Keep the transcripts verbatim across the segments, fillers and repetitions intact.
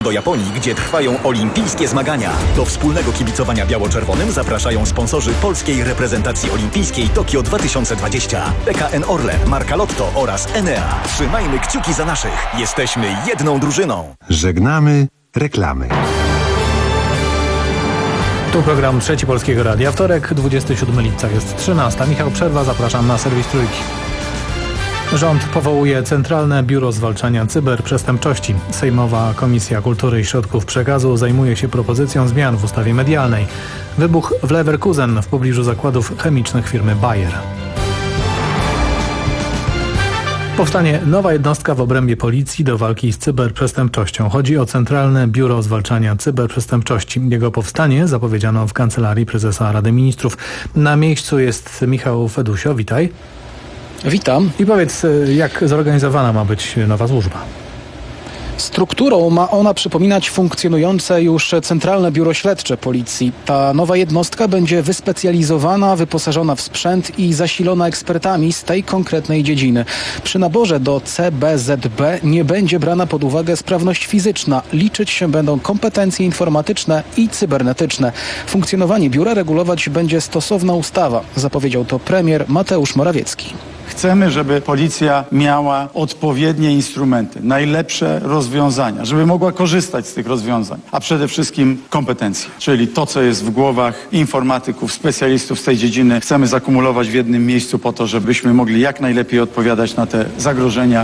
Do Japonii, gdzie trwają olimpijskie zmagania. Do wspólnego kibicowania biało-czerwonym zapraszają sponsorzy polskiej reprezentacji olimpijskiej Tokio dwa tysiące dwadzieścia. P K N Orlen, Marka Lotto oraz Enea. Trzymajmy kciuki za naszych. Jesteśmy jedną drużyną. Żegnamy reklamy. Tu program Trzeci Polskiego Radia. Wtorek, dwudziestego siódmego lipca, jest trzynasta. Michał Przerwa, zapraszam na serwis Trójki. Rząd powołuje Centralne Biuro Zwalczania Cyberprzestępczości. Sejmowa Komisja Kultury i Środków Przekazu zajmuje się propozycją zmian w ustawie medialnej. Wybuch w Leverkusen w pobliżu zakładów chemicznych firmy Bayer. Powstanie nowa jednostka w obrębie policji do walki z cyberprzestępczością. Chodzi o Centralne Biuro Zwalczania Cyberprzestępczości. Jego powstanie zapowiedziano w Kancelarii Prezesa Rady Ministrów. Na miejscu jest Michał Fedusio. Witaj. Witam. I powiedz, jak zorganizowana ma być nowa służba? Strukturą ma ona przypominać funkcjonujące już Centralne Biuro Śledcze Policji. Ta nowa jednostka będzie wyspecjalizowana, wyposażona w sprzęt i zasilona ekspertami z tej konkretnej dziedziny. Przy naborze do C B Z B nie będzie brana pod uwagę sprawność fizyczna. Liczyć się będą kompetencje informatyczne i cybernetyczne. Funkcjonowanie biura regulować będzie stosowna ustawa, zapowiedział to premier Mateusz Morawiecki. Chcemy, żeby policja miała odpowiednie instrumenty, najlepsze rozwiązania, żeby mogła korzystać z tych rozwiązań, a przede wszystkim kompetencje, czyli to, co jest w głowach informatyków, specjalistów z tej dziedziny, chcemy zakumulować w jednym miejscu po to, żebyśmy mogli jak najlepiej odpowiadać na te zagrożenia.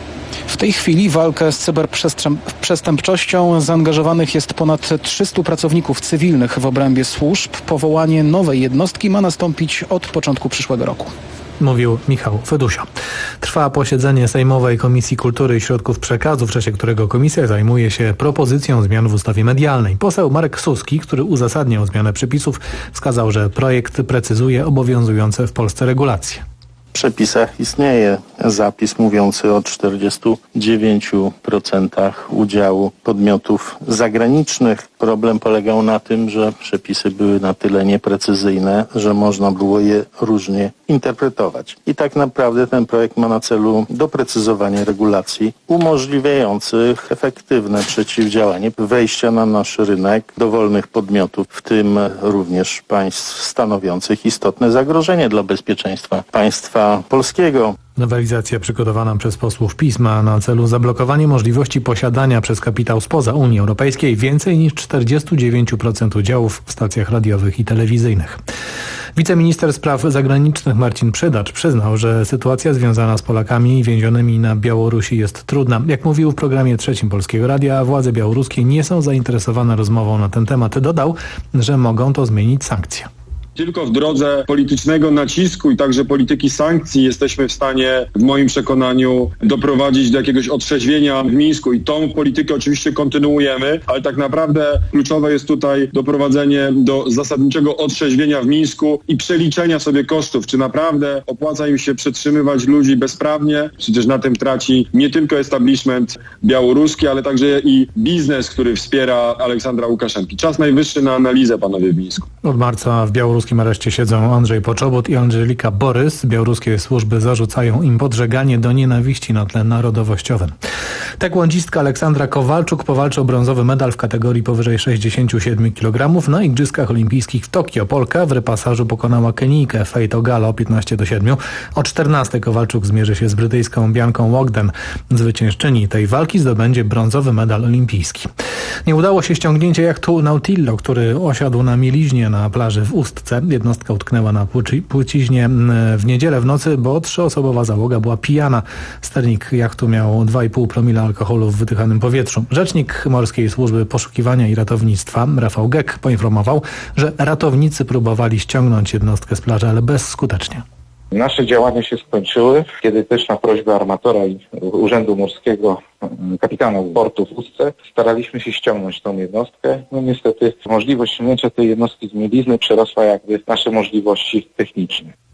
W tej chwili w walkę z cyberprzestępczością zaangażowanych jest ponad trzystu pracowników cywilnych w obrębie służb. Powołanie nowej jednostki ma nastąpić od początku przyszłego roku. Mówił Michał Fedusio. Trwa posiedzenie Sejmowej Komisji Kultury i Środków Przekazu, w czasie którego komisja zajmuje się propozycją zmian w ustawie medialnej. Poseł Marek Suski, który uzasadniał zmianę przepisów, wskazał, że projekt precyzuje obowiązujące w Polsce regulacje. W przepisach istnieje zapis mówiący o czterdziestu dziewięciu procentach udziału podmiotów zagranicznych. Problem polegał na tym, że przepisy były na tyle nieprecyzyjne, że można było je różnie interpretować. I tak naprawdę ten projekt ma na celu doprecyzowanie regulacji umożliwiających efektywne przeciwdziałanie wejścia na nasz rynek dowolnych podmiotów, w tym również państw stanowiących istotne zagrożenie dla bezpieczeństwa państwa polskiego. Nowelizacja przygotowana przez posłów PiS ma na celu zablokowanie możliwości posiadania przez kapitał spoza Unii Europejskiej więcej niż czterdziestu dziewięciu procent udziałów w stacjach radiowych i telewizyjnych. Wiceminister Spraw Zagranicznych Marcin Przydacz przyznał, że sytuacja związana z Polakami więzionymi na Białorusi jest trudna. Jak mówił w programie Trzecim Polskiego Radia, władze białoruskie nie są zainteresowane rozmową na ten temat. Dodał, że mogą to zmienić sankcje. Tylko w drodze politycznego nacisku i także polityki sankcji jesteśmy w stanie, w moim przekonaniu, doprowadzić do jakiegoś otrzeźwienia w Mińsku i tą politykę oczywiście kontynuujemy, ale tak naprawdę kluczowe jest tutaj doprowadzenie do zasadniczego otrzeźwienia w Mińsku i przeliczenia sobie kosztów, czy naprawdę opłaca im się przetrzymywać ludzi bezprawnie. Przecież na tym traci nie tylko establishment białoruski, ale także i biznes, który wspiera Aleksandra Łukaszenki. Czas najwyższy na analizę, panowie, w Mińsku. Od marca w białoruskim W białoruskim areszcie siedzą Andrzej Poczobut i Angelika Borys. Białoruskie służby zarzucają im podżeganie do nienawiści na tle narodowościowym. Taekwoндistka Aleksandra Kowalczuk powalczy o brązowy medal w kategorii powyżej sześćdziesięciu siedmiu kilogramów na Igrzyskach Olimpijskich w Tokio. Polka w repasażu pokonała Kenijkę Faith Ogalo piętnaście do siedmiu. O czternastej Kowalczuk zmierzy się z brytyjską Bianką Ogden. Zwyciężczyni tej walki zdobędzie brązowy medal olimpijski. Nie udało się ściągnięcie jachtu Nautillo, który osiadł na mieliźnie na plaży w Ustce. Jednostka utknęła na płyci, płyciźnie w niedzielę w nocy, bo trzyosobowa załoga była pijana. Sternik jachtu miał dwa i pół promila alkoholu w wydychanym powietrzu. Rzecznik Morskiej Służby Poszukiwania i Ratownictwa Rafał Gek poinformował, że ratownicy próbowali ściągnąć jednostkę z plaży, ale bezskutecznie. Nasze działania się skończyły, kiedy też na prośbę armatora i Urzędu Morskiego, kapitana portu w Ustce, staraliśmy się ściągnąć tą jednostkę. No niestety możliwość ściągnięcia tej jednostki z mielizny przerosła jakby nasze możliwości techniczne.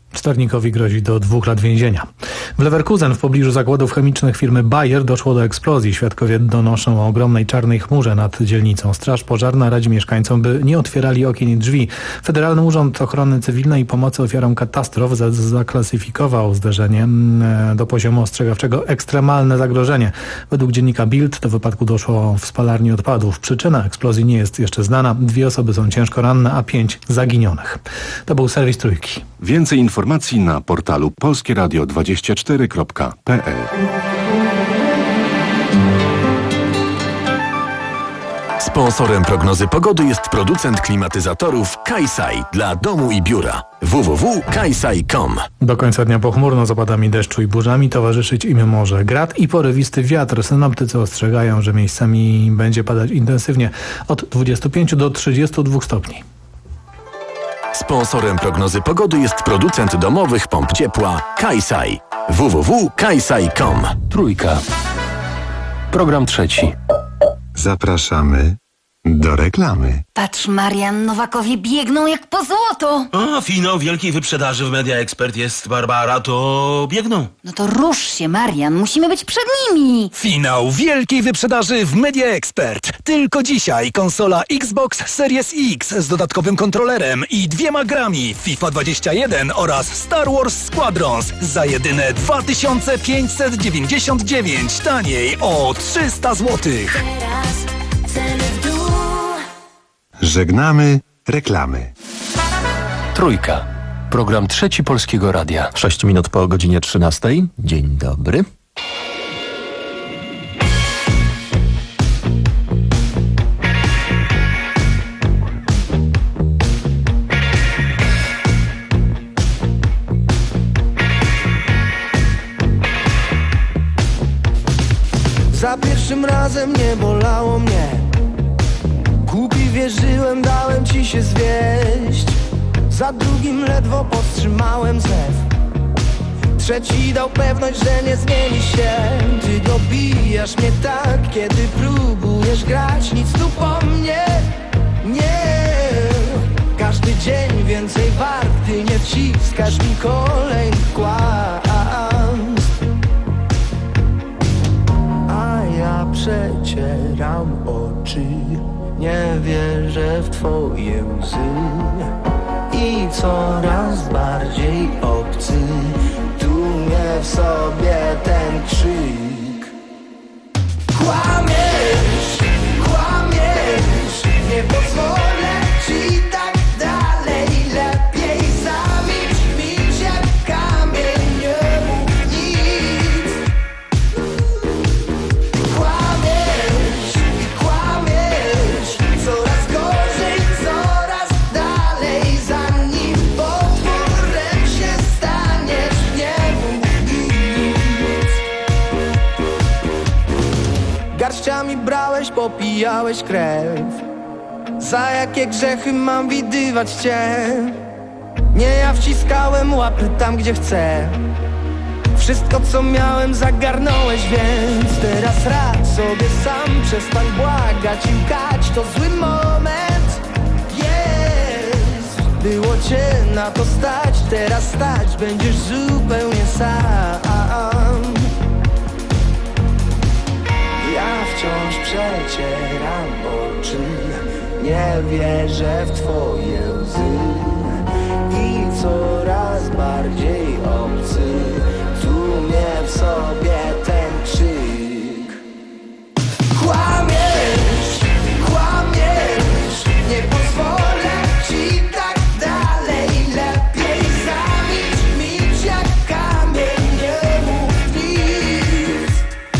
Sternnikowi grozi do dwóch lat więzienia. W Leverkusen w pobliżu zakładów chemicznych firmy Bayer doszło do eksplozji. Świadkowie donoszą o ogromnej czarnej chmurze nad dzielnicą. Straż pożarna radzi mieszkańcom, by nie otwierali okien i drzwi. Federalny Urząd Ochrony Cywilnej i Pomocy Ofiarom Katastrof zaklasyfikował zdarzenie do poziomu ostrzegawczego ekstremalne zagrożenie. Według dziennika Bild do wypadku doszło w spalarni odpadów. Przyczyna eksplozji nie jest jeszcze znana. Dwie osoby są ciężko ranne, a pięć zaginionych. To był serwis Trójki. Więcej informacji na portalu polskie radio dwadzieścia cztery kropka p l. Sponsorem prognozy pogody jest producent klimatyzatorów Kaisai dla domu i biura. w w w kropka kaisai kropka com. Do końca dnia pochmurno z opadami deszczu i burzami towarzyszyć im może grad i porywisty wiatr. Synoptycy ostrzegają, że miejscami będzie padać intensywnie od dwudziestu pięciu do trzydziestu dwóch stopni. Sponsorem prognozy pogody jest producent domowych pomp ciepła Kaisai. w w w kropka kaisai kropka com. Trójka. Program trzeci. Zapraszamy do reklamy. Patrz, Marian, Nowakowie biegną jak po złoto. O, finał wielkiej wyprzedaży w Media Expert jest, Barbara, to biegną. No to rusz się, Marian, musimy być przed nimi. Finał wielkiej wyprzedaży w Media Expert. Tylko dzisiaj konsola Xbox Series X z dodatkowym kontrolerem i dwiema grami FIFA dwadzieścia jeden oraz Star Wars Squadrons za jedyne dwa tysiące pięćset dziewięćdziesiąt dziewięć, taniej o trzysta złotych. Żegnamy reklamy. Trójka. Program trzeci Polskiego Radia. Sześć minut po godzinie trzynastej. Dzień dobry. Za pierwszym razem nie bolało mnie. Głupi wierzyłem, dałem ci się zwieść. Za drugim ledwo powstrzymałem zew. Trzeci dał pewność, że nie zmieni się. Ty dobijasz mnie tak, kiedy próbujesz grać. Nic tu po mnie, nie. Każdy dzień więcej wart, ty nie wciskasz mi kolejnych kłamstw. A ja przecieram oczy, nie wierzę w twoje łzy i coraz bardziej obcy tłumie w sobie ten krzyk. Kłamiesz, kłamiesz, nie pozwolę ci tak dalej. Lepiej zamilcz, milcz jak kamień, nie mów nic. Kłamiesz i kłamiesz, coraz gorzej, coraz dalej. Zanim potworem się staniesz, nie mów nic. Garściami brałeś, popijałeś krew. Za jakie grzechy mam widywać cię? Nie ja wciskałem łapy tam, gdzie chcę. Wszystko co miałem zagarnąłeś, więc teraz radź sobie sam. Przestań błagać i łkać, to zły moment. Jest, było cię na to stać. Teraz stać będziesz zupełnie sam. Ja wciąż przecieram oczy, nie wierzę w twoje łzy i coraz bardziej obcy tłumie w sobie ten krzyk. Kłamiesz, kłamiesz, nie pozwolę ci tak dalej. Lepiej zamilcz, milcz jak kamień, nie mów nic.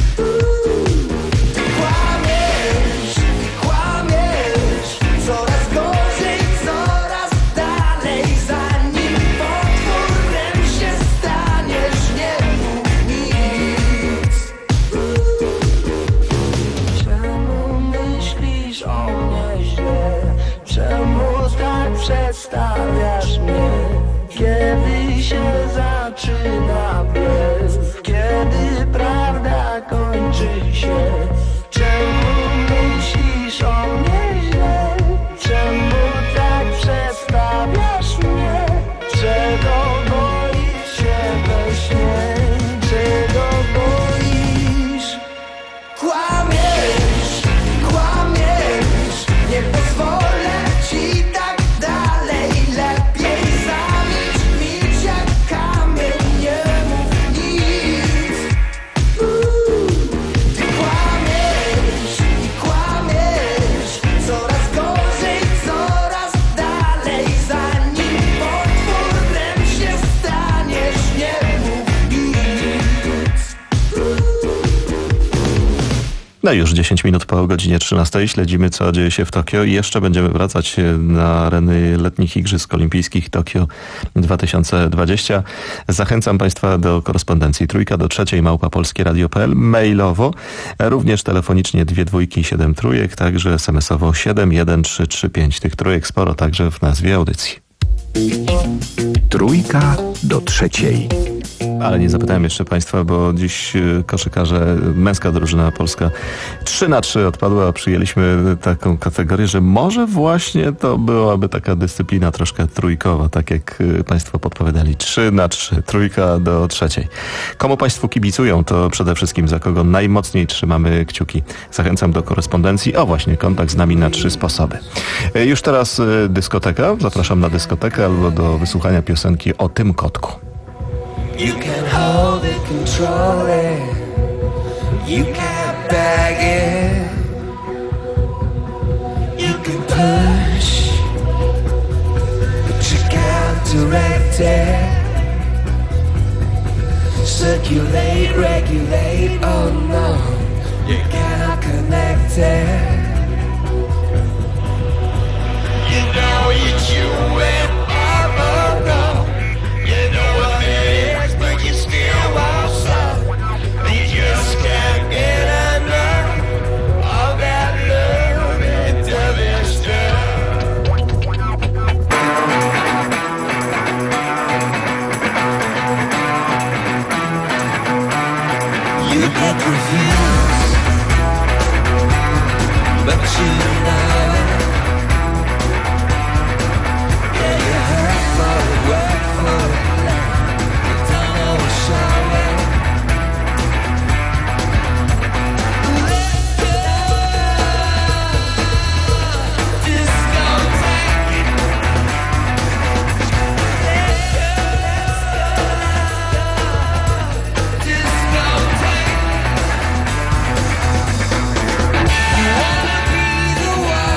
Kłamiesz i kłamiesz, coraz gorzej, coraz dalej. Zanim potworem się staniesz, nie mów nic. Czemu myślisz o mnie źle? Czemu tak przedstawiasz mnie? Kiedy się zaczyna bieg? Kiedy prawda kończy się? Czemu myślisz o mnie źle? Czemu tak przedstawiasz mnie? Czego boisz No i już dziesięć minut po godzinie trzynastej śledzimy, co dzieje się w Tokio i jeszcze będziemy wracać na areny letnich Igrzysk Olimpijskich Tokio dwa tysiące dwadzieścia. Zachęcam Państwa do korespondencji trójka do trzeciej małpa polskie radio kropka p l, mailowo, również telefonicznie dwie dwójki, siedem trójek, także es em es owo siedem jeden trzy trzy pięć. Tych trójek sporo także w nazwie audycji. Trójka do trzeciej. Ale nie zapytałem jeszcze Państwa, bo dziś koszykarze, męska drużyna polska trzy na trzy odpadła, a przyjęliśmy taką kategorię, że może właśnie to byłaby taka dyscyplina troszkę trójkowa, tak jak Państwo podpowiadali. trzy na trzy, trójka do trzeciej. Komu Państwo kibicują, to przede wszystkim za kogo najmocniej trzymamy kciuki. Zachęcam do korespondencji. O właśnie, kontakt z nami na trzy sposoby. Już teraz dyskoteka. Zapraszam na dyskotekę albo do wysłuchania piosenki o tym kotku. You can hold it, control it. You can't bag it. You can push, but you can't direct it. Circulate, regulate, oh no, you cannot connect it. You know it's you and ever go. You know what it is, but you still won't stop. You just can't get enough of that love into this stuff. You get confused, but you know it. Yeah, you hurt for it, work for it. You don't always show it. Wanna be the one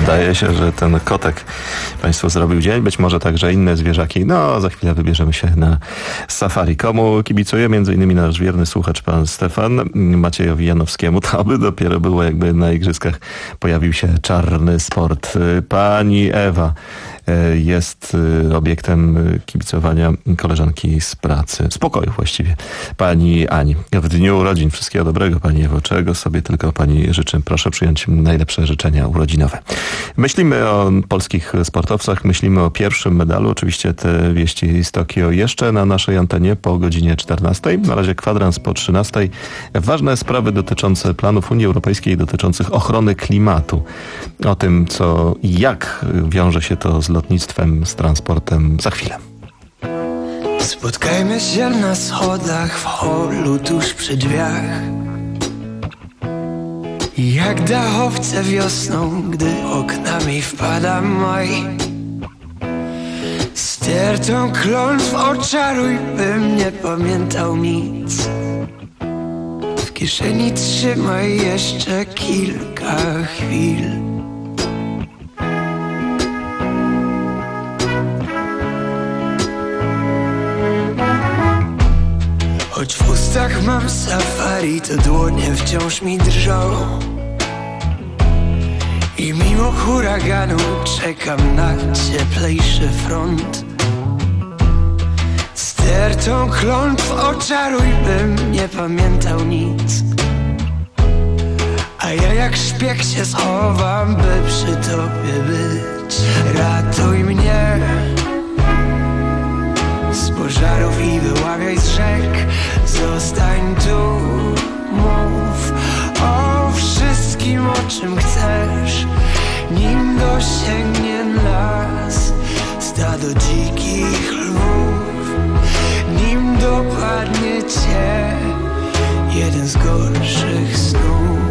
Zdaje się, że ten kotek państwu zrobił dzień, być może także inne zwierzaki. No, za chwilę wybierzemy się na safari. Komu kibicuje? Między innymi nasz wierny słuchacz pan Stefan, Maciejowi Janowskiemu. To by dopiero było, jakby na igrzyskach pojawił się czarny sport. Pani Ewa jest obiektem kibicowania koleżanki z pracy, z pokoju właściwie, pani Ani. W dniu urodzin wszystkiego dobrego, pani Ewo, czego sobie tylko pani życzę. Proszę przyjąć najlepsze życzenia urodzinowe. Myślimy o polskich sportowcach, myślimy o pierwszym medalu. Oczywiście te wieści z Tokio jeszcze na naszej antenie po godzinie czternastej. Na razie kwadrans po trzynastej. Ważne sprawy dotyczące planów Unii Europejskiej dotyczących ochrony klimatu. O tym, co i jak wiąże się to z lotnictwem, z transportem za chwilę. Spotkajmy się na schodach w holu tuż przy drzwiach. Jak dachowce wiosną, gdy oknami wpada maj. Stertą klątw oczaruj, bym nie pamiętał nic. W kieszeni trzymaj jeszcze kilka chwil. Choć w ustach mam safari, to dłonie wciąż mi drżą. I mimo huraganu czekam na cieplejszy front. Stertą klątw oczaruj, bym nie pamiętał nic. A ja jak szpieg się schowam, by przy tobie być. Ratuj mnie z pożarów i wyławiaj z rzek. Zostań tu, mów o wszystkim, o czym chcesz. Nim dosięgnie nas stado dzikich lwów, nim dopadnie cię jeden z gorszych snów.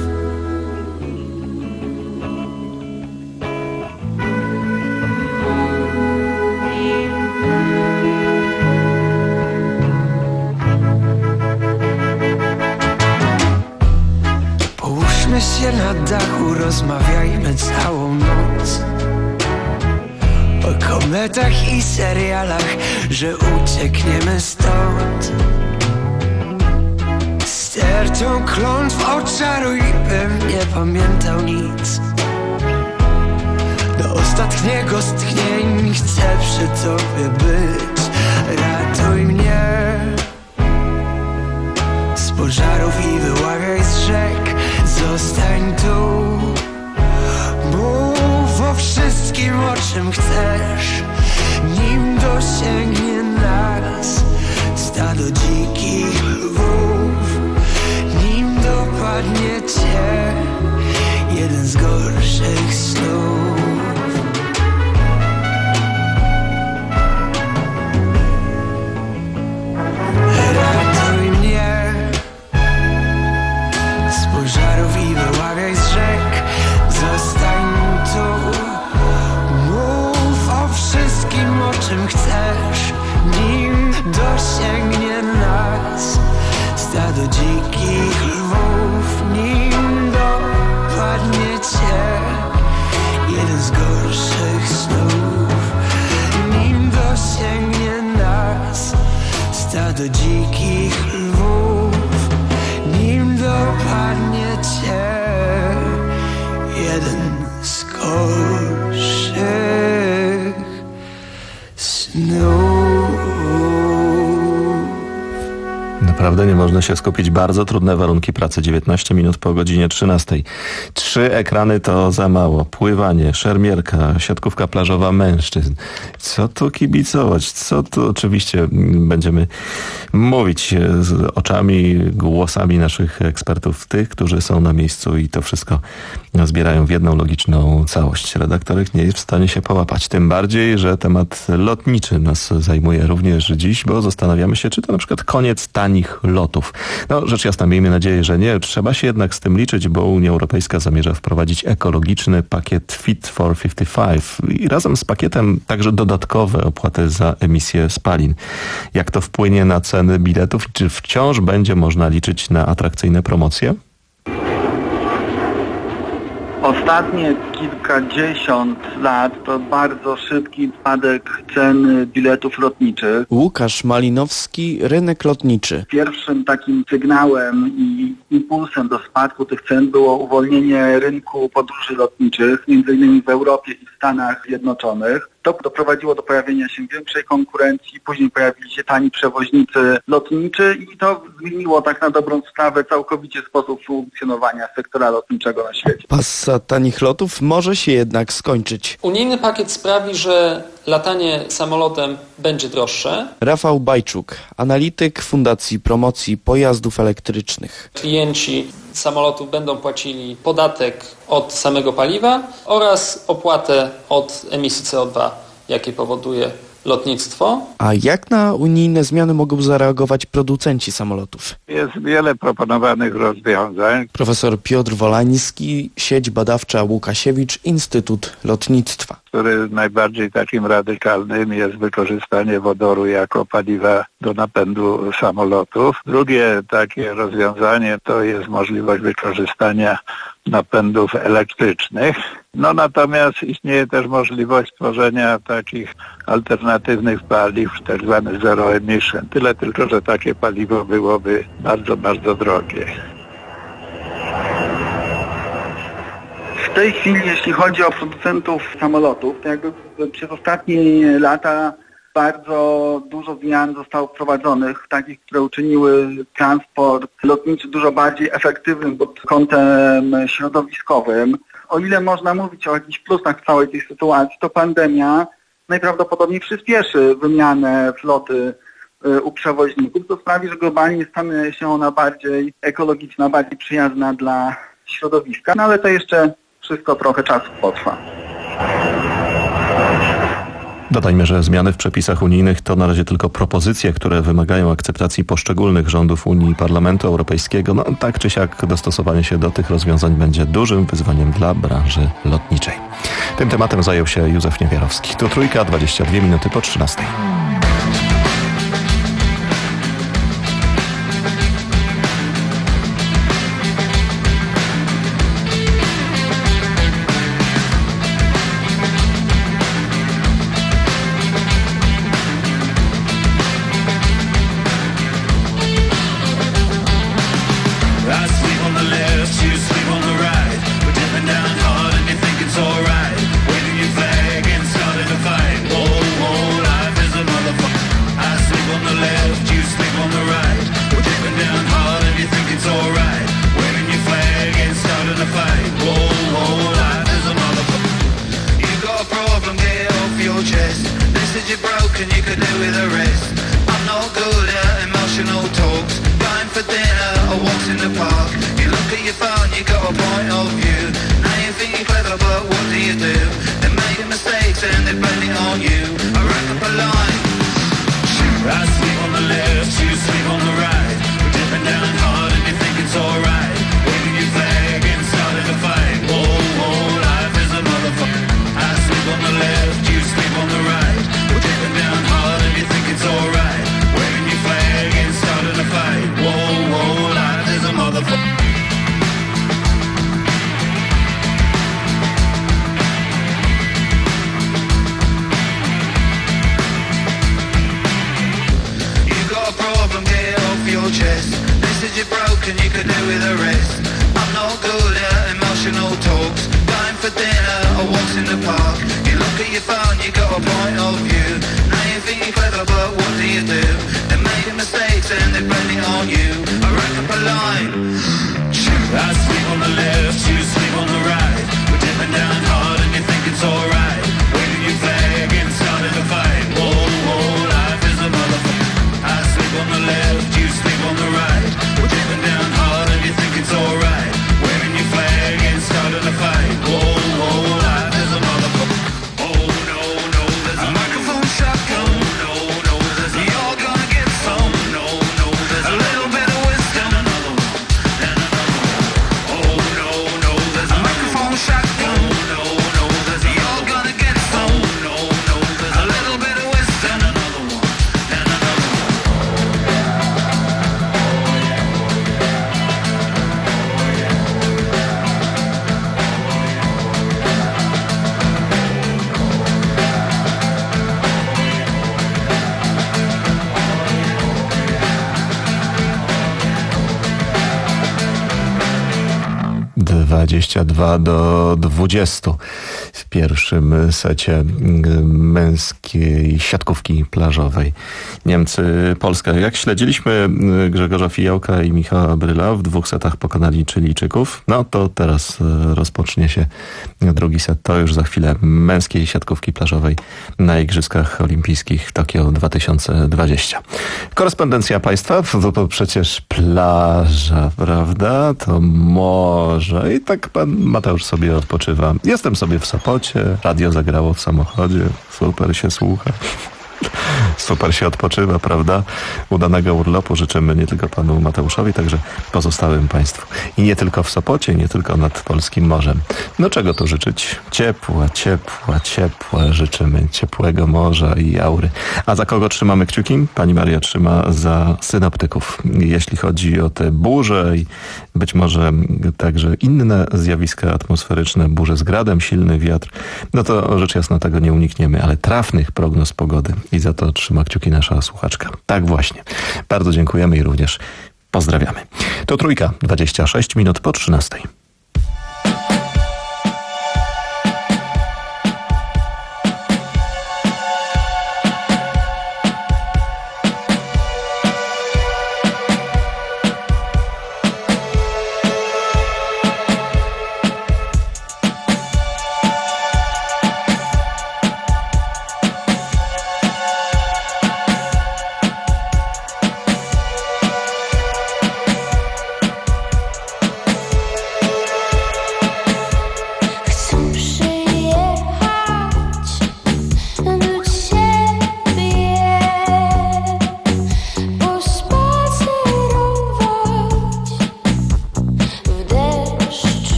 Połóżmy się na dachu, rozmawiajmy całą noc o kometach i serialach, że uciekniemy stąd. Stertą klątw oczaruj, bym nie pamiętał nic. Do ostatniego z tchnień chcę przy tobie być. Ratuj mnie z pożarów i wyławiaj z rzek. Zostań tu, mów o wszystkim, o czym chcesz. Nim dosięgnie nas stado dzikich lwów, nim dopadnie cię jeden z gorszych snów. Ratuj mnie z pożarów i wyławiaj z rzek. Zostań tu, mów o wszystkim, o czym chcesz. Nim dosięgnie nas stado dzikich lwów, nim dopadnie cię jeden z gorszych snów. Nim dosięgnie nas stado dzikich lwów, nim dopadnie cię jeden z gorszych snów. Naprawdę nie można się skupić. Bardzo trudne warunki pracy. dziewiętnaście minut po godzinie trzynastej. Trzy ekrany to za mało. Pływanie, szermierka, siatkówka plażowa mężczyzn. Co tu kibicować? Co tu oczywiście będziemy mówić z oczami, głosami naszych ekspertów, tych, którzy są na miejscu i to wszystko zbierają w jedną logiczną całość. Redaktorek nie jest w stanie się połapać. Tym bardziej, że temat lotniczy nas zajmuje również dziś, bo zastanawiamy się, czy to na przykład koniec tanich lotów. No, rzecz jasna, miejmy nadzieję, że nie. Trzeba się jednak z tym liczyć, bo Unia Europejska zamierza wprowadzić ekologiczny pakiet Fit for pięćdziesiąt pięć i razem z pakietem także dodatkowe opłaty za emisję spalin. Jak to wpłynie na ceny biletów? Czy wciąż będzie można liczyć na atrakcyjne promocje? Ostatnie kilkadziesiąt lat to bardzo szybki spadek cen biletów lotniczych. Łukasz Malinowski, rynek lotniczy. Pierwszym takim sygnałem i impulsem do spadku tych cen było uwolnienie rynku podróży lotniczych, między innymi w Europie i w Stanach Zjednoczonych. To doprowadziło do pojawienia się większej konkurencji, później pojawili się tani przewoźnicy lotniczy i to zmieniło tak na dobrą sprawę całkowicie sposób funkcjonowania sektora lotniczego na świecie. Pasa tanich lotów może się jednak skończyć. Unijny pakiet sprawi, że latanie samolotem będzie droższe. Rafał Bajczuk, analityk Fundacji Promocji Pojazdów Elektrycznych. Klienci samolotów będą płacili podatek od samego paliwa oraz opłatę od emisji C O dwa, jakie powoduje lotnictwo. A jak na unijne zmiany mogą zareagować producenci samolotów? Jest wiele proponowanych rozwiązań. Profesor Piotr Wolański, sieć badawcza Łukasiewicz, Instytut Lotnictwa. Który najbardziej takim radykalnym jest wykorzystanie wodoru jako paliwa do napędu samolotów. Drugie takie rozwiązanie to jest możliwość wykorzystania napędów elektrycznych. No natomiast istnieje też możliwość tworzenia takich alternatywnych paliw, tak zwanych zero emission. Tyle tylko, że takie paliwo byłoby bardzo, bardzo drogie. W tej chwili, jeśli chodzi o producentów samolotów, to jakby przez ostatnie lata bardzo dużo zmian zostało wprowadzonych, takich, które uczyniły transport lotniczy dużo bardziej efektywnym pod kątem środowiskowym. O ile można mówić o jakichś plusach w całej tej sytuacji, to pandemia najprawdopodobniej przyspieszy wymianę floty u przewoźników. To sprawi, że globalnie stanie się ona bardziej ekologiczna, bardziej przyjazna dla środowiska, no ale to jeszcze wszystko trochę czasu potrwa. Dodajmy, że zmiany w przepisach unijnych to na razie tylko propozycje, które wymagają akceptacji poszczególnych rządów Unii i Parlamentu Europejskiego. No tak czy siak dostosowanie się do tych rozwiązań będzie dużym wyzwaniem dla branży lotniczej. Tym tematem zajął się Józef Niewiarowski. To Trójka, dwadzieścia dwie minuty po trzynastej. No, no, dwadzieścia dwa do dwudziestu w pierwszym secie męskiej siatkówki plażowej. Niemcy, Polska. Jak śledziliśmy Grzegorza Fijałka i Michała Bryla, w dwóch setach pokonali Chilijczyków, no to teraz rozpocznie się drugi set. To już za chwilę męskiej siatkówki plażowej na Igrzyskach Olimpijskich w Tokio dwa tysiące dwudziestym. Korespondencja państwa, to, to przecież plaża, prawda? To morze. I tak pan Mateusz sobie odpoczywa. Jestem sobie w Sopocie, radio zagrało w samochodzie, super się słucha. Super się odpoczywa, prawda? Udanego urlopu życzymy nie tylko panu Mateuszowi, także pozostałym państwu. I nie tylko w Sopocie, nie tylko nad polskim morzem. No czego tu życzyć? Ciepła, ciepła, ciepła. Życzymy ciepłego morza i aury. A za kogo trzymamy kciuki? Pani Maria trzyma za synoptyków. Jeśli chodzi o te burze i być może także inne zjawiska atmosferyczne, burze z gradem, silny wiatr, no to rzecz jasna tego nie unikniemy, ale trafnych prognoz pogody. I za to trzyma kciuki nasza słuchaczka. Tak właśnie. Bardzo dziękujemy i również pozdrawiamy. To Trójka, dwadzieścia sześć minut po trzynastej.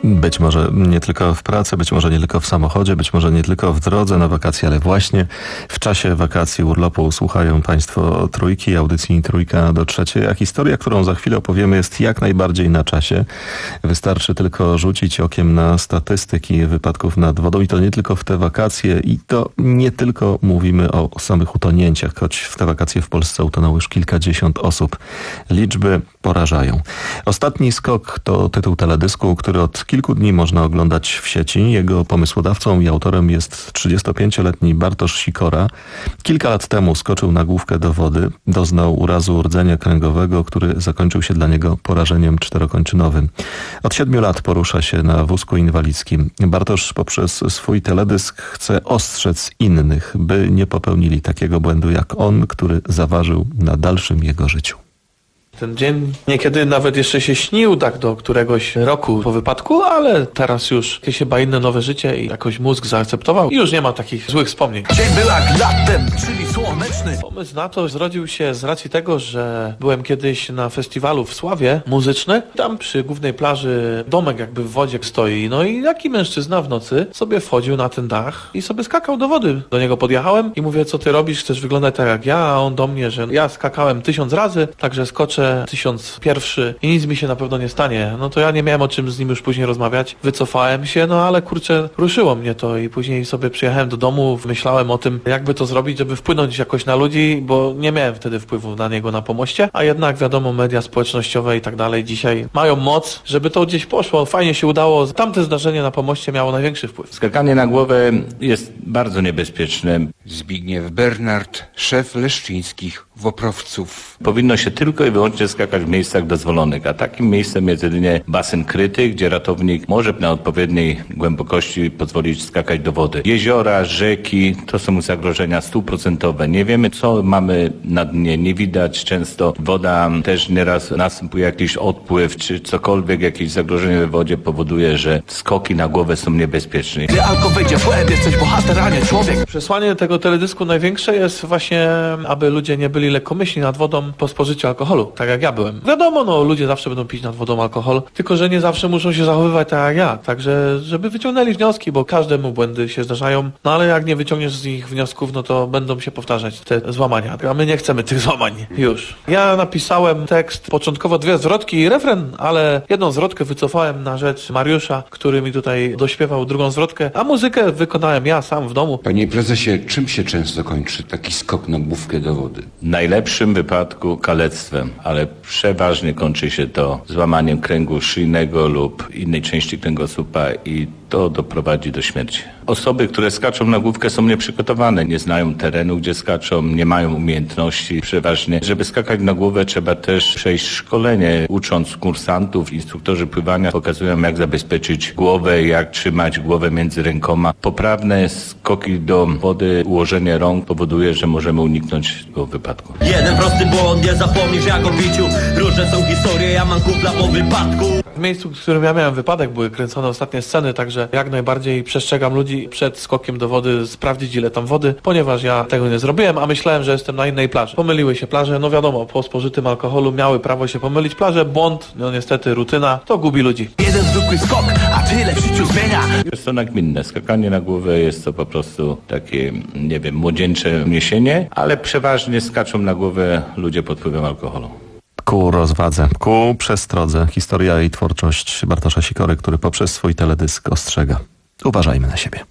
Być może nie tylko w pracy, być może nie tylko w samochodzie, być może nie tylko w drodze na wakacje, ale właśnie w czasie wakacji, urlopu słuchają Państwo Trójki, audycji Trójka do trzeciej, a historia, którą za chwilę opowiemy, jest jak najbardziej na czasie. Wystarczy tylko rzucić okiem na statystyki wypadków nad wodą i to nie tylko w te wakacje i to nie tylko mówimy o samych utonięciach, choć w te wakacje w Polsce utonęło już kilkadziesiąt osób. Liczby porażają. Ostatni skok to tytuł teledysku, który od kilku dni można oglądać w sieci. Jego pomysłodawcą i autorem jest trzydziestopięcioletni Bartosz Sikora. Kilka lat temu skoczył na główkę do wody. Doznał urazu rdzenia kręgowego, który zakończył się dla niego porażeniem czterokończynowym. Od siedmiu lat porusza się na wózku inwalidzkim. Bartosz poprzez swój teledysk chce ostrzec innych, by nie popełnili takiego błędu jak on, który zaważył na dalszym jego życiu. Ten dzień niekiedy nawet jeszcze się śnił tak do któregoś roku po wypadku, ale teraz już jakieś chyba inne nowe życie i jakoś mózg zaakceptował i już nie ma takich złych wspomnień. Dzień był jak latem, czyli słoneczny. Pomysł na to zrodził się z racji tego, że byłem kiedyś na festiwalu w Sławie muzyczny. Tam przy głównej plaży domek jakby w wodzie stoi. No i taki mężczyzna w nocy sobie wchodził na ten dach i sobie skakał do wody. Do niego podjechałem i mówię, co ty robisz? Chcesz wyglądać tak jak ja? A on do mnie, że ja skakałem tysiąc razy, także skoczę tysiąc pierwszy i nic mi się na pewno nie stanie. No to ja nie miałem o czym z nim już później rozmawiać. Wycofałem się, no ale kurczę, ruszyło mnie to i później sobie przyjechałem do domu, myślałem o tym, jakby to zrobić, żeby wpłynąć jakoś na ludzi, bo nie miałem wtedy wpływu na niego na pomoście, a jednak wiadomo, media społecznościowe i tak dalej dzisiaj mają moc, żeby to gdzieś poszło. Fajnie się udało. Tamte zdarzenie na pomoście miało największy wpływ. Skakanie na głowę jest bardzo niebezpieczne. Zbigniew Bernard, szef Leszczyńskich Woprowców. Powinno się tylko i wyłącznie skakać w miejscach dozwolonych, a takim miejscem jest jedynie basen kryty, gdzie ratownik może na odpowiedniej głębokości pozwolić skakać do wody. Jeziora, rzeki to są zagrożenia stuprocentowe. Nie wiemy, co mamy na dnie, nie widać często. Woda też nieraz następuje jakiś odpływ, czy cokolwiek, jakieś zagrożenie we wodzie powoduje, że skoki na głowę są niebezpieczne. Gdy alko wejdzie w łeb, jesteś bohater, a nie człowiek. Przesłanie tego teledysku największe jest właśnie, aby ludzie nie byli lekkomyślni nad wodą po spożyciu alkoholu, tak jak ja byłem. Wiadomo, no ludzie zawsze będą pić nad wodą alkohol, tylko że nie zawsze muszą się zachowywać tak jak ja. Także, żeby wyciągnęli wnioski, bo każdemu błędy się zdarzają, no ale jak nie wyciągniesz z nich wniosków, no to będą się powtarzać te złamania. A my nie chcemy tych złamań. Już. Ja napisałem tekst, początkowo dwie zwrotki i refren, ale jedną zwrotkę wycofałem na rzecz Mariusza, który mi tutaj dośpiewał drugą zwrotkę, a muzykę wykonałem ja sam w domu. Panie prezesie, czym się często kończy taki skok na główkę do wody? W najlepszym wypadku kalectwem, ale przeważnie kończy się to złamaniem kręgu szyjnego lub innej części kręgosłupa i to doprowadzi do śmierci. Osoby, które skaczą na główkę, są nieprzygotowane, nie znają terenu, gdzie skaczą, nie mają umiejętności przeważnie. Żeby skakać na głowę, trzeba też przejść szkolenie, ucząc kursantów. Instruktorzy pływania pokazują, jak zabezpieczyć głowę, jak trzymać głowę między rękoma. Poprawne skoki do wody, ułożenie rąk powoduje, że możemy uniknąć tego wypadku. Jeden prosty błąd, nie zapomnisz jak o piciu. Różne są historie, ja mam kumpla po wypadku. W miejscu, w którym ja miałem wypadek, były kręcone ostatnie sceny, także jak najbardziej przestrzegam ludzi przed skokiem do wody, sprawdzić ile tam wody, ponieważ ja tego nie zrobiłem, a myślałem, że jestem na innej plaży. Pomyliły się plaże, no wiadomo, po spożytym alkoholu miały prawo się pomylić plaże, błąd, no niestety rutyna, to gubi ludzi. Jeden zwykły skok, a tyle w życiu zmienia. Jest to nagminne. Skakanie na głowę jest to po prostu takie, nie wiem, młodzieńcze uniesienie, ale przeważnie skaczą na głowę ludzie pod wpływem alkoholu. Ku rozwadze, ku przestrodze. Historia i twórczość Bartosza Sikory, który poprzez swój teledysk ostrzega. Uważajmy na siebie.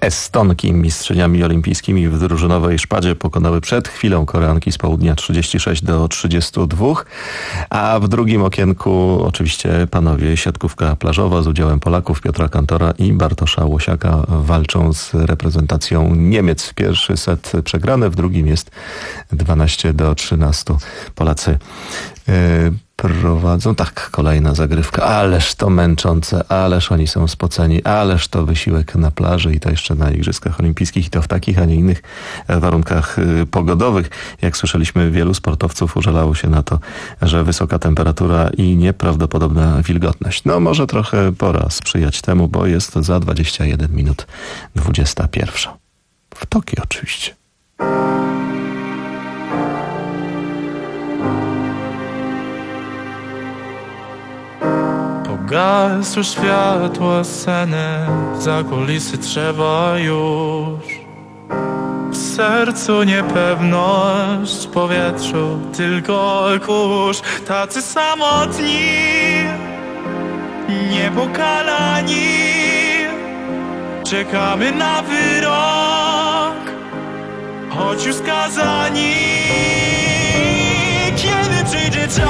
Estonki mistrzyniami olimpijskimi w drużynowej szpadzie pokonały przed chwilą Koreanki z południa trzydzieści sześć do trzydziestu dwóch, a w drugim okienku oczywiście panowie siatkówka plażowa z udziałem Polaków Piotra Kantora i Bartosza Łosiaka walczą z reprezentacją Niemiec. Pierwszy set przegrany, w drugim jest dwanaście do trzynastu. Polacy yy, prowadzą. Tak, kolejna zagrywka. Ależ to męczące, ależ oni są spoceni, ależ to wysiłek na plaży i to jeszcze na Igrzyskach Olimpijskich i to w takich, a nie innych warunkach pogodowych. Jak słyszeliśmy, wielu sportowców użalało się na to, że wysoka temperatura i nieprawdopodobna wilgotność. No może trochę pora sprzyjać temu, bo jest za dwadzieścia jeden minut dwudziesta pierwsza. W Tokio oczywiście. Gasły światła sceny, za kulisy trzeba już. W sercu niepewność, w powietrzu tylko kurz. Tacy samotni, niepokalani, czekamy na wyrok, choć już skazani. Kiedy przyjdzie czas,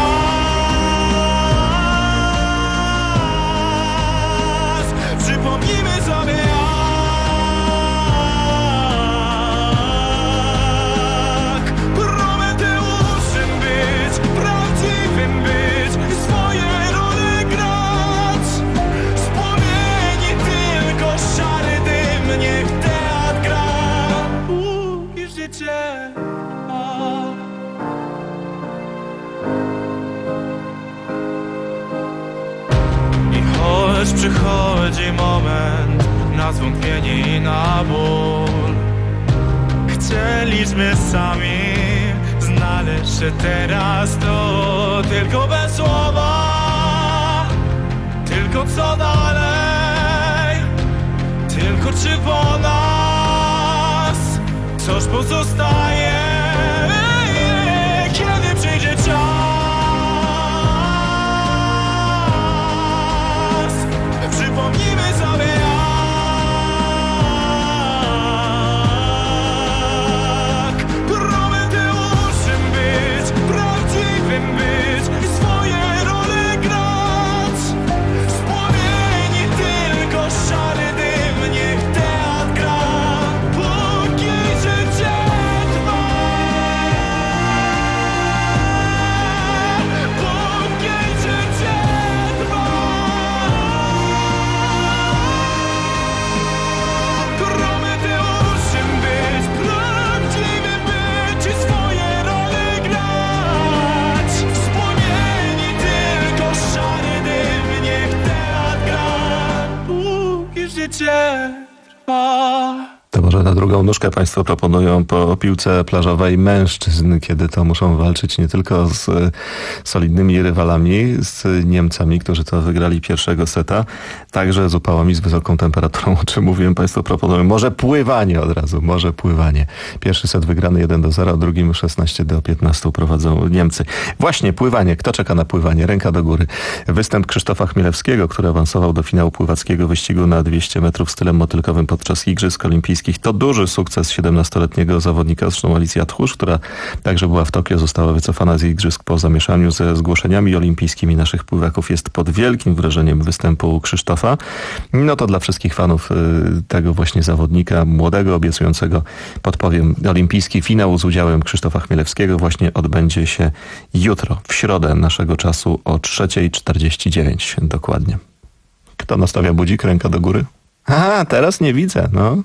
przypomnijmy sobie jak Prometeuszem być, prawdziwym być i swoje role grać. Z płomieni tylko szary dym, niech teatr gra. Póki życie choć przychodzi moment na zwątpienie i na ból. Chcieliśmy sami znaleźć się teraz to, tylko bez słowa, tylko co dalej, tylko czy po nas coś pozostaje. Kiedy przyjdzie czas, przypomnijmy sobie jak Prometeuszem być, prawdziwym być i swoje role grać. Z płomieni tylko szary dym, niech teatr gra. Póki życie trwa, póki życie trwa. Prometeuszem być, prawdziwym być i swoje role grać. Z płomieni tylko szary dym, niech teatr gra. Póki życie trwa. To może na drugą nóżkę Państwo proponują po piłce plażowej mężczyzn, kiedy to muszą walczyć nie tylko z solidnymi rywalami, z Niemcami, którzy to wygrali pierwszego seta, także z upałami z wysoką temperaturą, o czym mówiłem, Państwo proponują. Może pływanie od razu, może pływanie. Pierwszy set wygrany jeden do zera, drugim szesnaście do piętnastu prowadzą Niemcy. Właśnie pływanie. Kto czeka na pływanie? Ręka do góry. Występ Krzysztofa Chmielewskiego, który awansował do finału pływackiego wyścigu na dwieście metrów stylem motylkowym podczas Igrzysk Olimpijskich. To duży sukces siedemnastoletniego zawodnika, zresztą Alicja Tchórz, która także była w Tokio, została wycofana z igrzysk po zamieszaniu ze zgłoszeniami olimpijskimi naszych pływaków. Jest pod wielkim wrażeniem występu Krzysztofa. No to dla wszystkich fanów tego właśnie zawodnika, młodego, obiecującego, podpowiem, olimpijski finał z udziałem Krzysztofa Chmielewskiego właśnie odbędzie się jutro, w środę naszego czasu o trzecia czterdzieści dziewięć dokładnie. Kto nastawia budzik? Ręka do góry. Aha, teraz nie widzę, no.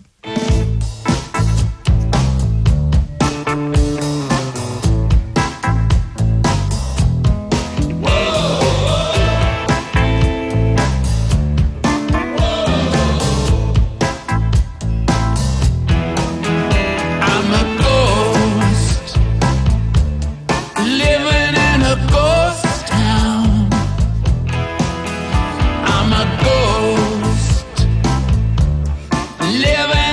Living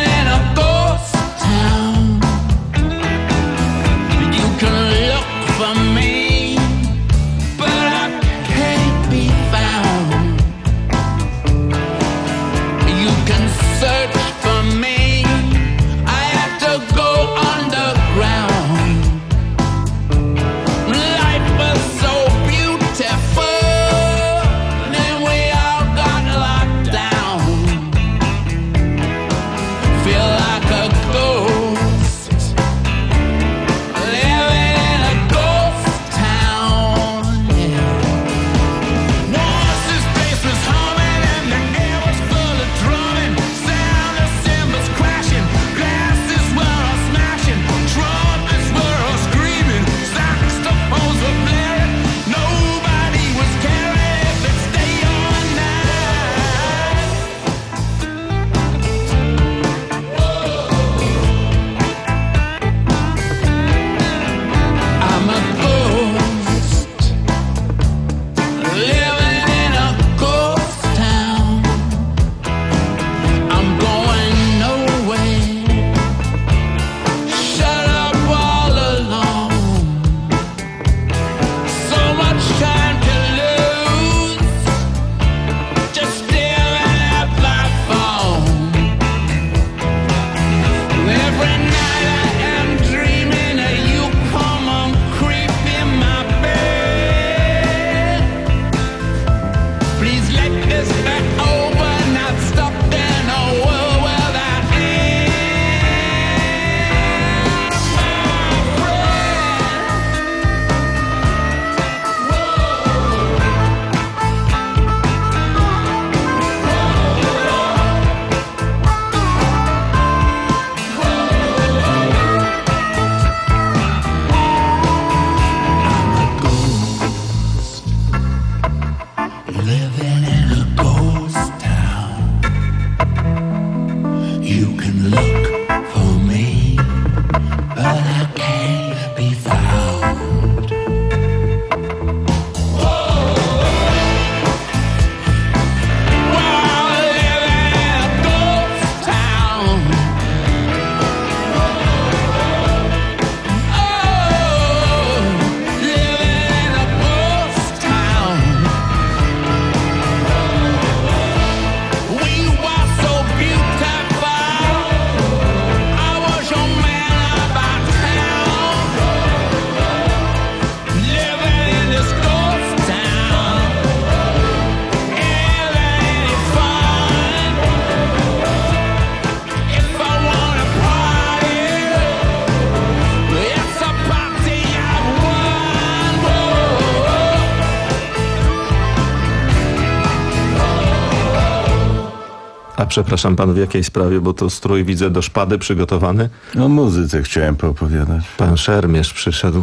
living in a ghost town. You can look for me, but I can't be found. A przepraszam pan, w jakiej sprawie, bo to strój widzę do szpady przygotowany? O muzyce chciałem poopowiadać. Pan szermierz przyszedł.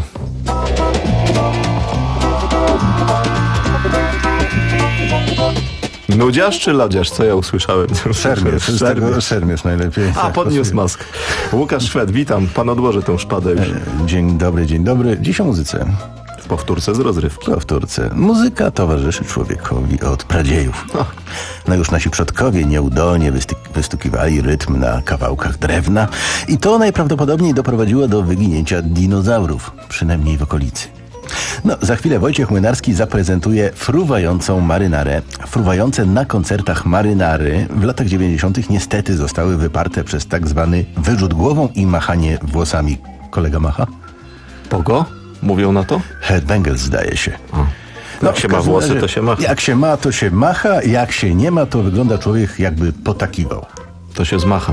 Nudziarz czy lodziarz? Co ja usłyszałem? Szermierz, szermierz. szermierz najlepiej. A, podniósł maskę. Łukasz Szwed, witam. Pan odłoży tę szpadę już. Dzień dobry, dzień dobry. Dziś o muzyce. W powtórce z rozrywki. W powtórce. Muzyka towarzyszy człowiekowi od pradziejów. No, no już nasi przodkowie nieudolnie wystukiwali rytm na kawałkach drewna i to najprawdopodobniej doprowadziło do wyginięcia dinozaurów, przynajmniej w okolicy. No, za chwilę Wojciech Młynarski zaprezentuje fruwającą marynarę. Fruwające na koncertach marynary w latach dziewięćdziesiątych niestety zostały wyparte przez tak zwany wyrzut głową i machanie włosami. Kolega macha? Pogo? Mówią na to? Headbangers, zdaje się. No, jak się ma włosy, razie, to się macha. Jak się ma, to się macha. Jak się nie ma, to wygląda człowiek, jakby potakiwał. To się zmacha.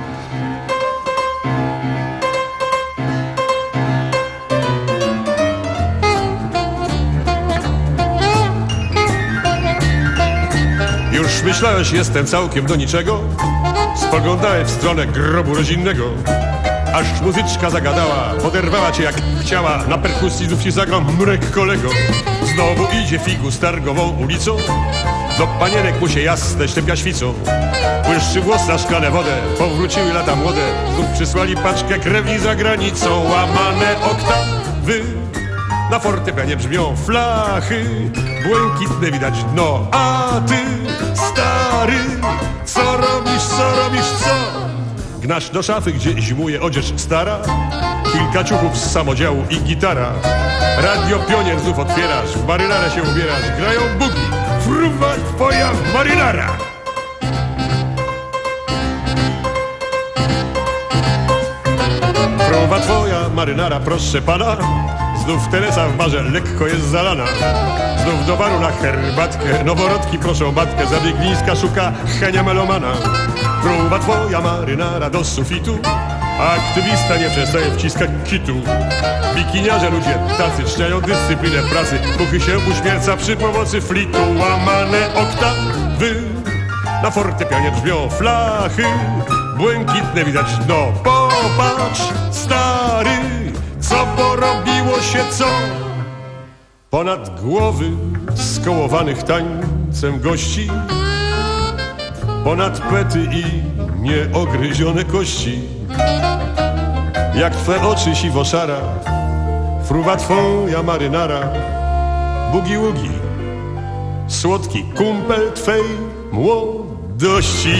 Już myślałeś, jestem całkiem do niczego? Spoglądałem w stronę grobu rodzinnego. Aż muzyczka zagadała, poderwała cię jak chciała. Na perkusji znów ci zagram mrek kolego. Znowu idzie figus targową ulicą. Do panienek mu się jasne ślepia świcą. Błyszczy włos na szklanę wodę. Powróciły lata młode. Znów przysłali paczkę krewni za granicą. Łamane oktawy, na fortepianie brzmią flachy. Błękitne widać dno. A ty, stary, co robisz, co robisz, co? Gnasz do szafy, gdzie zimuje odzież stara. Kilka ciuchów z samodziału i gitara. Radio Pionier znów otwierasz, w marynarę się ubierasz. Grają bugi, fruwa twoja marynara. Fruwa twoja marynara, proszę pana. Znów Teresa w barze lekko jest zalana. Znów do baru na herbatkę. Noworodki proszą matkę. Zabieglińska szuka chenia melomana. Fruwa twoja marynara do sufitu. Aktywista nie przestaje wciskać kitu. Bikiniarze ludzie tacy szczają dyscyplinę pracy. Puchy się uśmierca przy pomocy flitu. Łamane oktawy, na fortepianie brzmią flachy. Błękitne widać dno. Popatrz, stary, co porobiło się co? Ponad głowy skołowanych tańcem gości. Ponad pety i nieogryzione kości. Jak twe oczy siwo-szara, fruwa twoja marynara. Bugi-wugi, słodki kumpel twej młodości.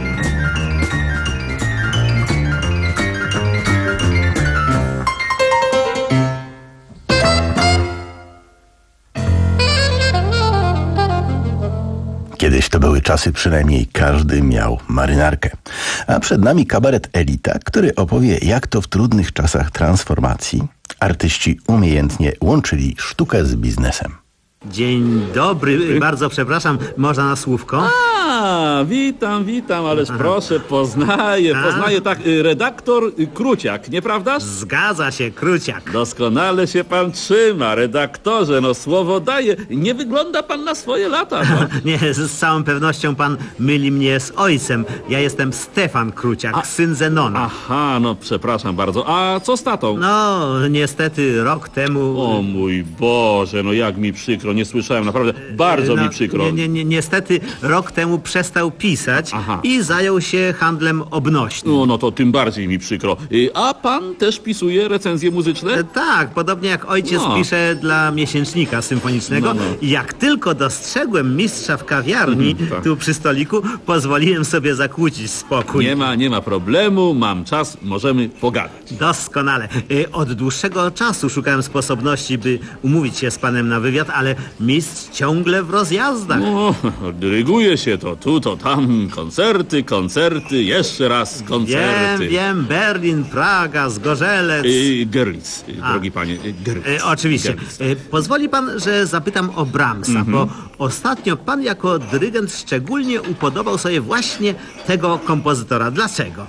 Kiedyś to były czasy, przynajmniej każdy miał marynarkę. A przed nami kabaret Elita, który opowie, jak to w trudnych czasach transformacji artyści umiejętnie łączyli sztukę z biznesem. Dzień dobry, bardzo przepraszam, można na słówko? A, witam, witam, ależ proszę, poznaję, poznaję, tak, redaktor Kruciak, nieprawdaż? Zgadza się, Kruciak. Doskonale się pan trzyma, redaktorze, no słowo daję. Nie wygląda pan na swoje lata. No. Nie, z całą pewnością pan myli mnie z ojcem. Ja jestem Stefan Kruciak, A, syn Zenona. Aha, no przepraszam bardzo. A co z tatą? No, niestety rok temu... O mój Boże, no jak mi przykro, nie słyszałem, naprawdę bardzo no, mi przykro. Nie, nie, nie, niestety rok temu przestał pisać Aha. i zajął się handlem obnośnym. No, no to tym bardziej mi przykro. A pan też pisuje recenzje muzyczne? E, tak, podobnie jak ojciec no. pisze dla miesięcznika symfonicznego. No, no. Jak tylko dostrzegłem mistrza w kawiarni mm, tak. tu przy stoliku, pozwoliłem sobie zakłócić spokój. Nie ma, nie ma problemu, mam czas, możemy pogadać. Doskonale. E, od dłuższego czasu szukałem sposobności, by umówić się z panem na wywiad, ale mistrz ciągle w rozjazdach. No, dyryguje się to tu, to tam, koncerty, koncerty, jeszcze raz koncerty. Wiem, wiem, Berlin, Praga, Zgorzelec. Yy, Görlitz, drogi panie, Görlitz. Yy, oczywiście. Yy, pozwoli pan, że zapytam o Brahmsa, mm-hmm. bo ostatnio pan jako dyrygent szczególnie upodobał sobie właśnie tego kompozytora. Dlaczego?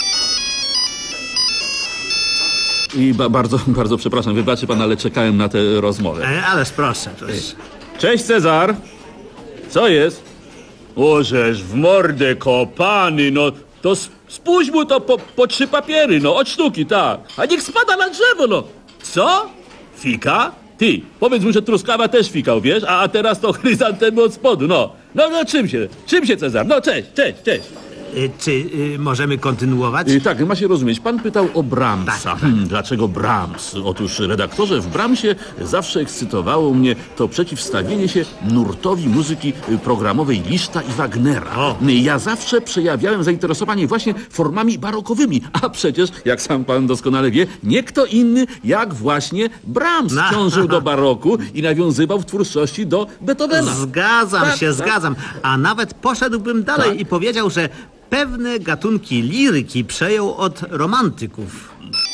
I ba- bardzo, bardzo przepraszam, wybaczy pan, ale czekałem na tę rozmowę. E, ależ proszę, proszę. Cześć, Cezar. Co jest? Ożeż w mordę kopany, no to spuść mu to po, po trzy papiery, no od sztuki, tak. A niech spada na drzewo, no. Co? Fika? Ty, powiedz mu, że truskawa też fikał, wiesz? A, a teraz to chryzantemy od spodu, no. No, no, czym się? Czym się, Cezar? No, cześć, cześć, cześć. Y, czy y, możemy kontynuować? Y, tak, ma się rozumieć. Pan pytał o Brahmsa. Tak, tak. Hmm, dlaczego Brahms? Otóż, redaktorze, w Brahmsie zawsze ekscytowało mnie to przeciwstawienie się nurtowi muzyki programowej Liszta i Wagnera. O. Ja zawsze przejawiałem zainteresowanie właśnie formami barokowymi, a przecież, jak sam pan doskonale wie, nie kto inny jak właśnie Brahms no. ciążył do baroku i nawiązywał w twórczości do Beethovena. Zgadzam tak, się, tak. zgadzam. A nawet poszedłbym dalej tak. i powiedział, że pewne gatunki liryki przejął od romantyków.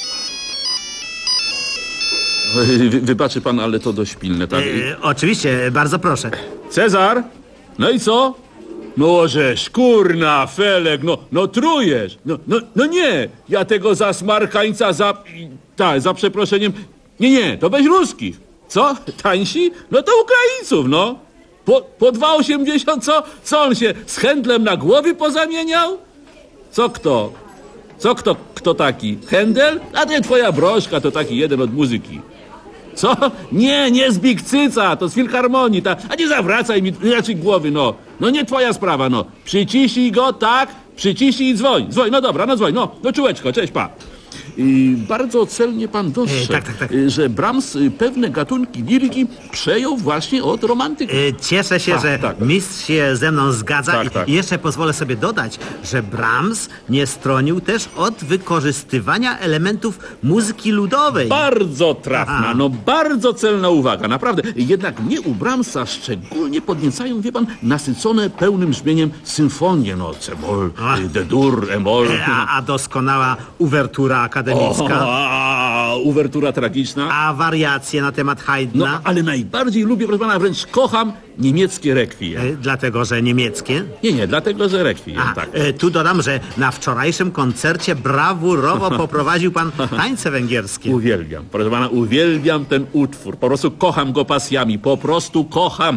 Wy, wybaczy pan, ale to dość pilne, tak? E, oczywiście, bardzo proszę. Cezar? No i co? No żeż, kurna, Felek, no, no trujesz. No, no, no nie, ja tego za smarkańca, za... Tak, za przeproszeniem... Nie, nie, to weź ruskich. Co? Tańsi? No to Ukraińców, no. Po, po dwa osiemdziesiąt, co? Co on się z Händlem na głowie pozamieniał? Co kto? Co kto, kto taki? Händel? A nie, twoja broszka to taki jeden od muzyki. Co? Nie, nie z Big Cyca, to z Filharmonii, ta. A nie zawracaj mi raczej głowy, no. No nie twoja sprawa, no. Przyciśnij go, tak? Przyciśnij i dzwoń. Dzwoń, no dobra, no dzwoń, no. No czułeczko, cześć, pa. I bardzo celnie pan dostrzegł, e, tak, tak, tak. że Brahms pewne gatunki liryki przejął właśnie od romantyków. E, cieszę się, A, że tak. mistrz się ze mną zgadza tak, i, tak. i jeszcze pozwolę sobie dodać, że Brahms nie stronił też od wykorzystywania elementów muzyki ludowej. Bardzo trafna, Aha. no bardzo celna uwaga, naprawdę. Jednak mnie u Brahmsa szczególnie podniecają, wie pan, nasycone pełnym brzmieniem symfonie, no C-moll, D-dur, E-moll. E, a, a doskonała uwertura akademicka. O, a, uwertura tragiczna. A wariacje na temat Haydna? No, ale najbardziej lubię, proszę pana, wręcz kocham niemieckie rekwiem. E, dlatego, że niemieckie? Nie, nie, dlatego, że rekwiem, a, tak. E, tu dodam, że na wczorajszym koncercie brawurowo poprowadził pan tańce węgierskie. Uwielbiam, proszę pana, uwielbiam ten utwór. Po prostu kocham go pasjami, po prostu kocham.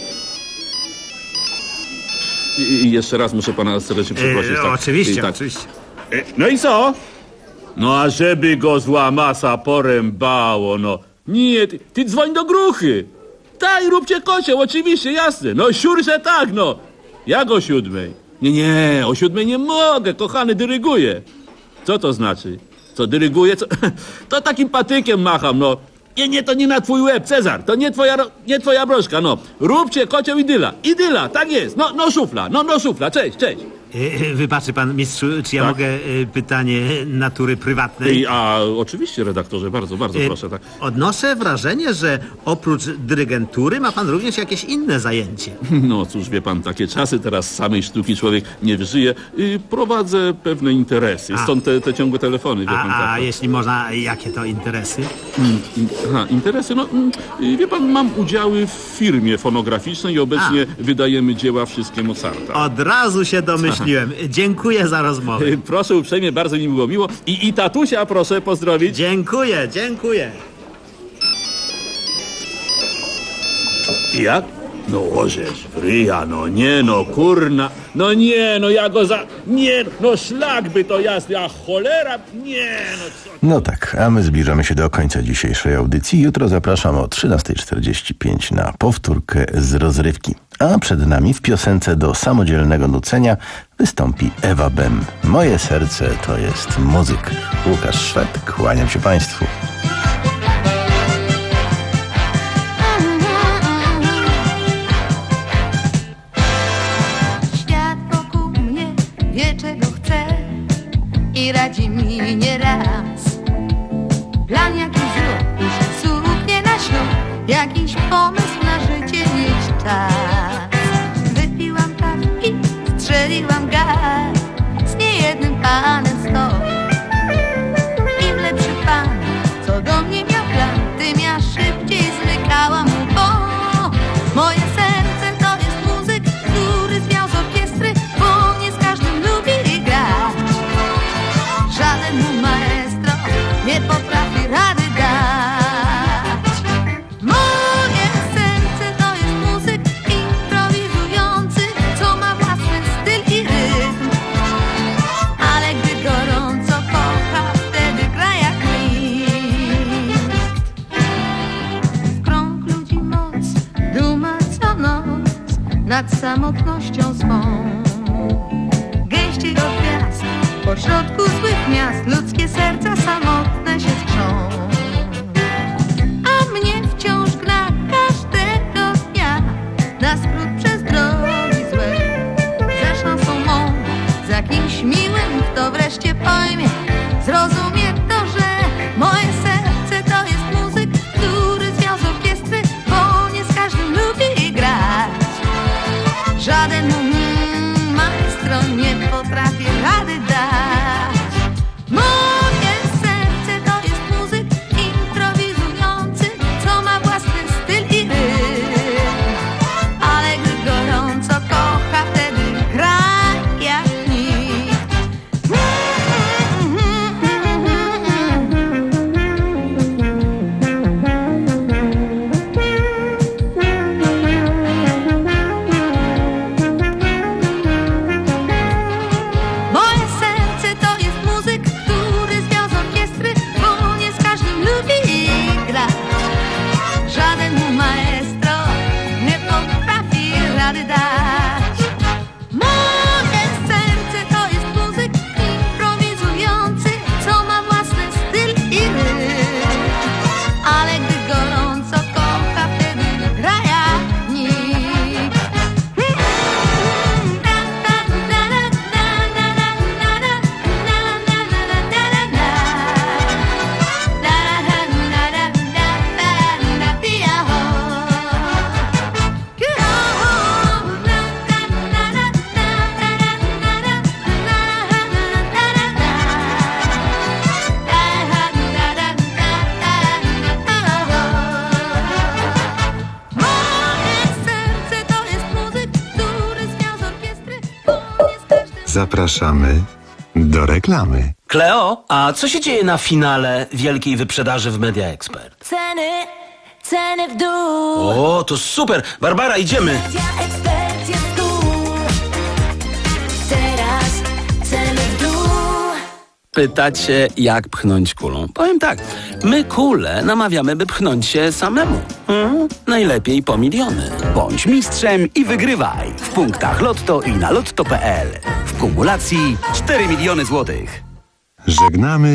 I, i jeszcze raz muszę pana serdecznie przeprosić. E, tak. Oczywiście, I, tak. oczywiście. E, no i co? No a żeby go zła masa porębało, no. Nie, ty, ty dzwoń do gruchy. Daj, róbcie kocioł, oczywiście, jasne. No siurze tak, no. Jak o siódmej? Nie, nie, o siódmej nie mogę, kochany, dyryguję. Co to znaczy? Co, dyryguję? Co? To takim patykiem macham, no. Nie, nie, to nie na twój łeb, Cezar, to nie twoja, nie twoja broszka, no. Róbcie kocioł idyla, idyla, tak jest, no, no szufla, no, no szufla, cześć, cześć. E, Wybaczy pan, mistrzu, czy ja Tak? mogę e, pytanie natury prywatnej? I, a oczywiście, redaktorze, bardzo, bardzo E, proszę. Tak. Odnoszę wrażenie, że oprócz dyrygentury ma pan również jakieś inne zajęcie. No cóż, wie pan, takie czasy, teraz samej sztuki człowiek nie wyżyje. Y, prowadzę pewne interesy, A. stąd te, te ciągłe telefony, wie A, pan. a tak. jeśli można, jakie to interesy? Mm, in- Aha, interesy, no mm, y, wie pan, mam udziały w firmie fonograficznej i obecnie wydajemy dzieła wszystkie Mozarta. Od razu się domyśliłem. Dziękuję za rozmowę. Y, Proszę uprzejmie, bardzo mi było miło. I, i tatusia proszę pozdrowić. Dziękuję, dziękuję. Jak? No orzesz, fryja, no nie no, kurna, no nie no, ja go za... Nie, no szlak by to jasny, a cholera, nie no co... No tak, a my zbliżamy się do końca dzisiejszej audycji. Jutro zapraszam o trzynasta czterdzieści pięć na powtórkę z rozrywki. A przed nami w piosence do samodzielnego nucenia wystąpi Ewa Bem. Moje serce to jest muzyk. Łukasz Szwed, kłaniam się Państwu. Świat wokół mnie wie, czego chce i radzi mi nieraz. Plan jakiś zrobić, suknię na ślub, jakiś pomysł na życie, mieć czas. Wypiłam tak i strzeliłam gaz, z niejednym panem stoi. Im lepszy pan, co do mnie miał plan, tym ja szybciej zmykałam mu, bo moje serce to jest muzyk, który zwiał z orkiestry, bo nie z każdym lubi grać. Żaden mu maestro nie potrafi rady dać. Moje serce to jest muzyk improwizujący, co ma własny styl i rytm. Ale gdy gorąco kocha, wtedy gra jak nikt. W krąg ludzi moc duma co noc nad samotnością swą. Gęściej od gwiazd, pośrodku złych miast, ludzkie serca samotne się skrzą. A mnie wciąż gra każdego dnia na skrót przez drogi złe. Za szansą mą, za kimś miłym, kto wreszcie pojmie, zrozumie to, że moje serce to jest muzyk, który zwiał z orkiestry, bo nie z każdym lubi grać. Żaden mu mm, maestro nie potrafi rady dać. Moje serce to jest muzyk improwizujący, co ma własny styl i rytm. Ale gdy gorąco kocha, wtedy gra jak nikt. Moje serce to jest muzyk, który zwiał z orkiestry, bo nie z każdym lubi grać. Żaden mu maestro nie potrafi rady dać. Moje serce to jest muzyk improwizujący, co ma własny styl i rytm. Ale gdy gorąco kocha, wtedy gra jak nikt. Zapraszamy do reklamy. Kleo, a co się dzieje na finale wielkiej wyprzedaży w Media Expert? Ceny, ceny w dół. O, to super! Barbara, idziemy! Media Expert jest tu. Teraz ceny w dół. Pytacie, jak pchnąć kulą? Powiem tak, my kulę namawiamy, by pchnąć się samemu. Hmm? Najlepiej po miliony. Bądź mistrzem i wygrywaj w punktach Lotto i na lotto kropka p l. W kumulacji cztery miliony złotych. Żegnamy